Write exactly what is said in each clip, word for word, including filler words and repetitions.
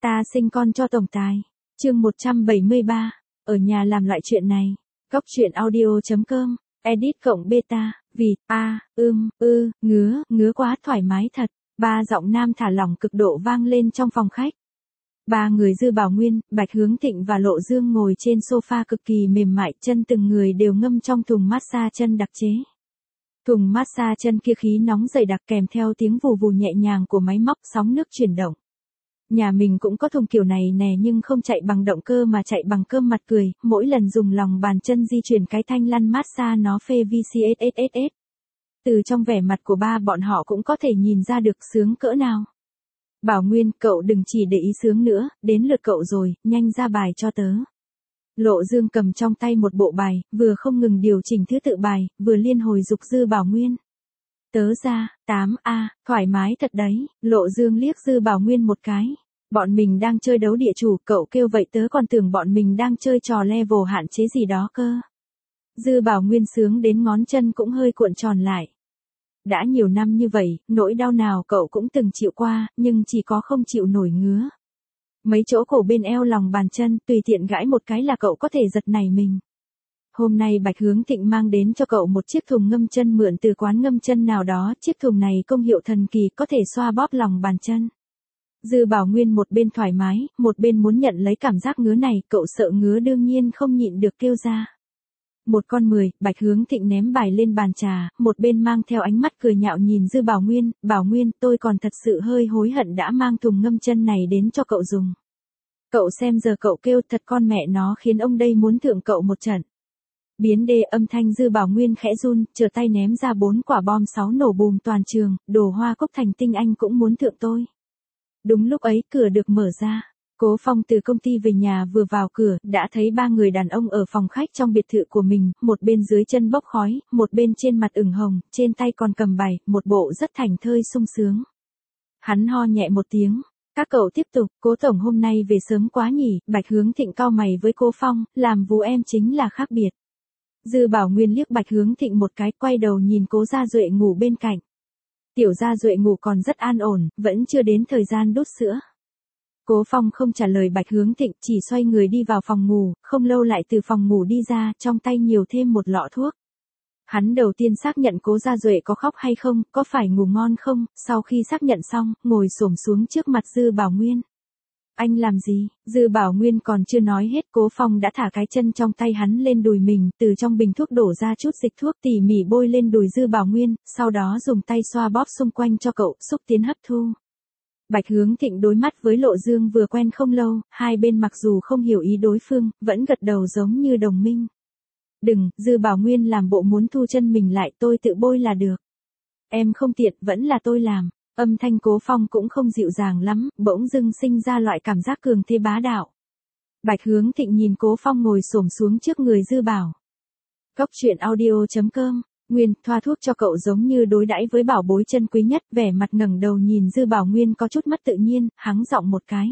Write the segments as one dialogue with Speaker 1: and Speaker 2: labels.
Speaker 1: Ta sinh con cho tổng tài. Chương một trăm bảy mươi ba. Ở nhà làm loại chuyện này. Góc truyện audio chấm com. Edit cộng beta. Vì, a, ưm, ư, ngứa, ngứa quá thoải mái thật. Ba giọng nam thả lỏng cực độ vang lên trong phòng khách. Ba người Dư Bảo Nguyên, Bạch Hướng Thịnh và Lộ Dương ngồi trên sofa cực kỳ mềm mại, chân từng người đều ngâm trong thùng massage chân đặc chế. Thùng massage chân kia khí nóng dày đặc kèm theo tiếng vù vù nhẹ nhàng của máy móc sóng nước chuyển động. Nhà mình cũng có thùng kiểu này nè, nhưng không chạy bằng động cơ mà chạy bằng cơm mặt cười, mỗi lần dùng lòng bàn chân di chuyển cái thanh lăn massage nó phê vê xê ét ét ét. Từ trong vẻ mặt của ba bọn họ cũng có thể nhìn ra được sướng cỡ nào. Bảo Nguyên, cậu đừng chỉ để ý sướng nữa, đến lượt cậu rồi, nhanh ra bài cho tớ. Lộ Dương cầm trong tay một bộ bài, vừa không ngừng điều chỉnh thứ tự bài, vừa liên hồi dục Dư Bảo Nguyên. Tớ ra, tám a, thoải mái thật đấy. Lộ Dương liếc Dư Bảo Nguyên một cái. Bọn mình đang chơi đấu địa chủ, cậu kêu vậy tớ còn tưởng bọn mình đang chơi trò level hạn chế gì đó cơ. Dư Bảo Nguyên sướng đến ngón chân cũng hơi cuộn tròn lại. Đã nhiều năm như vậy, nỗi đau nào cậu cũng từng chịu qua, nhưng chỉ có không chịu nổi ngứa. Mấy chỗ cổ bên eo lòng bàn chân, tùy tiện gãi một cái là cậu có thể giật nảy mình. Hôm nay Bạch Hướng Thịnh mang đến cho cậu một chiếc thùng ngâm chân mượn từ quán ngâm chân nào đó, chiếc thùng này công hiệu thần kỳ có thể xoa bóp lòng bàn chân. Dư Bảo Nguyên một bên thoải mái, một bên muốn nhận lấy cảm giác ngứa này, cậu sợ ngứa đương nhiên không nhịn được kêu ra. Một con mười, Bạch Hướng Thịnh ném bài lên bàn trà, một bên mang theo ánh mắt cười nhạo nhìn Dư Bảo Nguyên, Bảo Nguyên, tôi còn thật sự hơi hối hận đã mang thùng ngâm chân này đến cho cậu dùng. Cậu xem giờ cậu kêu thật con mẹ nó khiến ông đây muốn thượng cậu một trận. Biến đê âm thanh Dư Bảo Nguyên khẽ run, trở tay ném ra bốn quả bom sáu nổ bùm toàn trường, đồ hoa cốc thành tinh anh cũng muốn thượng tôi. Đúng lúc ấy cửa được mở ra. Cố Phong từ công ty về nhà vừa vào cửa, đã thấy ba người đàn ông ở phòng khách trong biệt thự của mình, một bên dưới chân bốc khói, một bên trên mặt ửng hồng, trên tay còn cầm bài, một bộ rất thành thơi sung sướng. Hắn ho nhẹ một tiếng. Các cậu tiếp tục, Cố tổng hôm nay về sớm quá nhỉ, Bạch Hướng Thịnh cau mày với Cố Phong, làm vú em chính là khác biệt. Dư Bảo Nguyên liếc Bạch Hướng Thịnh một cái, quay đầu nhìn Cố Gia Duệ ngủ bên cạnh. Tiểu Gia Duệ ngủ còn rất an ổn, vẫn chưa đến thời gian đút sữa. Cố Phong không trả lời Bạch Hướng Thịnh, chỉ xoay người đi vào phòng ngủ, không lâu lại từ phòng ngủ đi ra, trong tay nhiều thêm một lọ thuốc. Hắn đầu tiên xác nhận Cố Gia Duệ có khóc hay không, có phải ngủ ngon không, sau khi xác nhận xong, ngồi xổm xuống trước mặt Dư Bảo Nguyên. Anh làm gì? Dư Bảo Nguyên còn chưa nói hết, Cố Phong đã thả cái chân trong tay hắn lên đùi mình, từ trong bình thuốc đổ ra chút dịch thuốc tỉ mỉ bôi lên đùi Dư Bảo Nguyên, sau đó dùng tay xoa bóp xung quanh cho cậu, xúc tiến hấp thu. Bạch Hướng Thịnh đối mắt với Lộ Dương vừa quen không lâu, hai bên mặc dù không hiểu ý đối phương, vẫn gật đầu giống như đồng minh. Đừng, Dư Bảo Nguyên làm bộ muốn thu chân mình lại, tôi tự bôi là được. Em không tiện, vẫn là tôi làm. Âm thanh Cố Phong cũng không dịu dàng lắm, bỗng dưng sinh ra loại cảm giác cường thế bá đạo. Bạch Hướng Thịnh nhìn Cố Phong ngồi xổm xuống trước người Dư Bảo. Góc truyện audio chấm com. Nguyên, thoa thuốc cho cậu giống như đối đãi với bảo bối chân quý nhất, vẻ mặt ngẩng đầu nhìn Dư Bảo Nguyên có chút mất tự nhiên, hắng giọng một cái.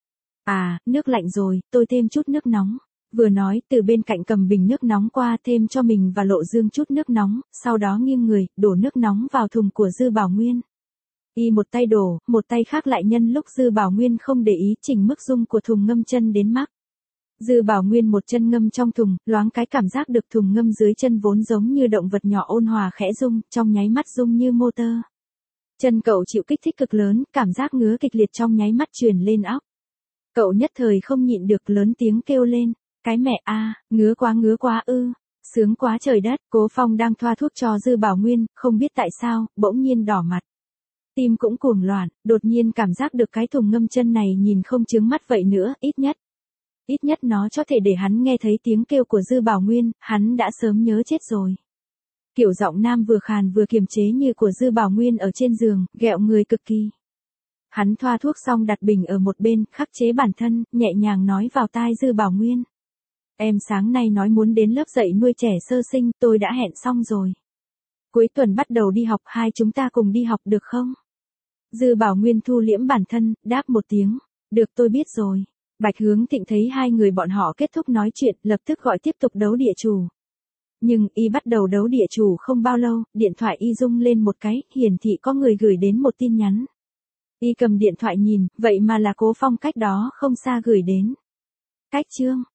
Speaker 1: À, nước lạnh rồi, tôi thêm chút nước nóng. Vừa nói, từ bên cạnh cầm bình nước nóng qua thêm cho mình và Lộ Dương chút nước nóng, sau đó nghiêng người, đổ nước nóng vào thùng của Dư Bảo Nguyên. Y một tay đổ, một tay khác lại nhân lúc Dư Bảo Nguyên không để ý chỉnh mức dung của thùng ngâm chân đến mắc. Dư Bảo Nguyên một chân ngâm trong thùng, loáng cái cảm giác được thùng ngâm dưới chân vốn giống như động vật nhỏ ôn hòa khẽ rung, trong nháy mắt rung như motor. Chân cậu chịu kích thích cực lớn, cảm giác ngứa kịch liệt trong nháy mắt truyền lên óc. Cậu nhất thời không nhịn được lớn tiếng kêu lên, cái mẹ a, ngứa quá ngứa quá ư, sướng quá trời đất. Cố Phong đang thoa thuốc cho Dư Bảo Nguyên, không biết tại sao, bỗng nhiên đỏ mặt. Tim cũng cuồng loạn, đột nhiên cảm giác được cái thùng ngâm chân này nhìn không chướng mắt vậy nữa, ít nhất. Ít nhất nó có thể để hắn nghe thấy tiếng kêu của Dư Bảo Nguyên, hắn đã sớm nhớ chết rồi. Kiểu giọng nam vừa khàn vừa kiềm chế như của Dư Bảo Nguyên ở trên giường, ghẹo người cực kỳ. Hắn thoa thuốc xong đặt bình ở một bên, khắc chế bản thân, nhẹ nhàng nói vào tai Dư Bảo Nguyên. Em sáng nay nói muốn đến lớp dạy nuôi trẻ sơ sinh, tôi đã hẹn xong rồi. Cuối tuần bắt đầu đi học, hai chúng ta cùng đi học được không? Dư Bảo Nguyên thu liễm bản thân, đáp một tiếng. Được, tôi biết rồi. Bạch Hướng Thịnh thấy hai người bọn họ kết thúc nói chuyện, lập tức gọi tiếp tục đấu địa chủ. Nhưng y bắt đầu đấu địa chủ không bao lâu, điện thoại y rung lên một cái, hiển thị có người gửi đến một tin nhắn. Y cầm điện thoại nhìn, vậy mà là Cố Phong cách đó không xa gửi đến. Cách chương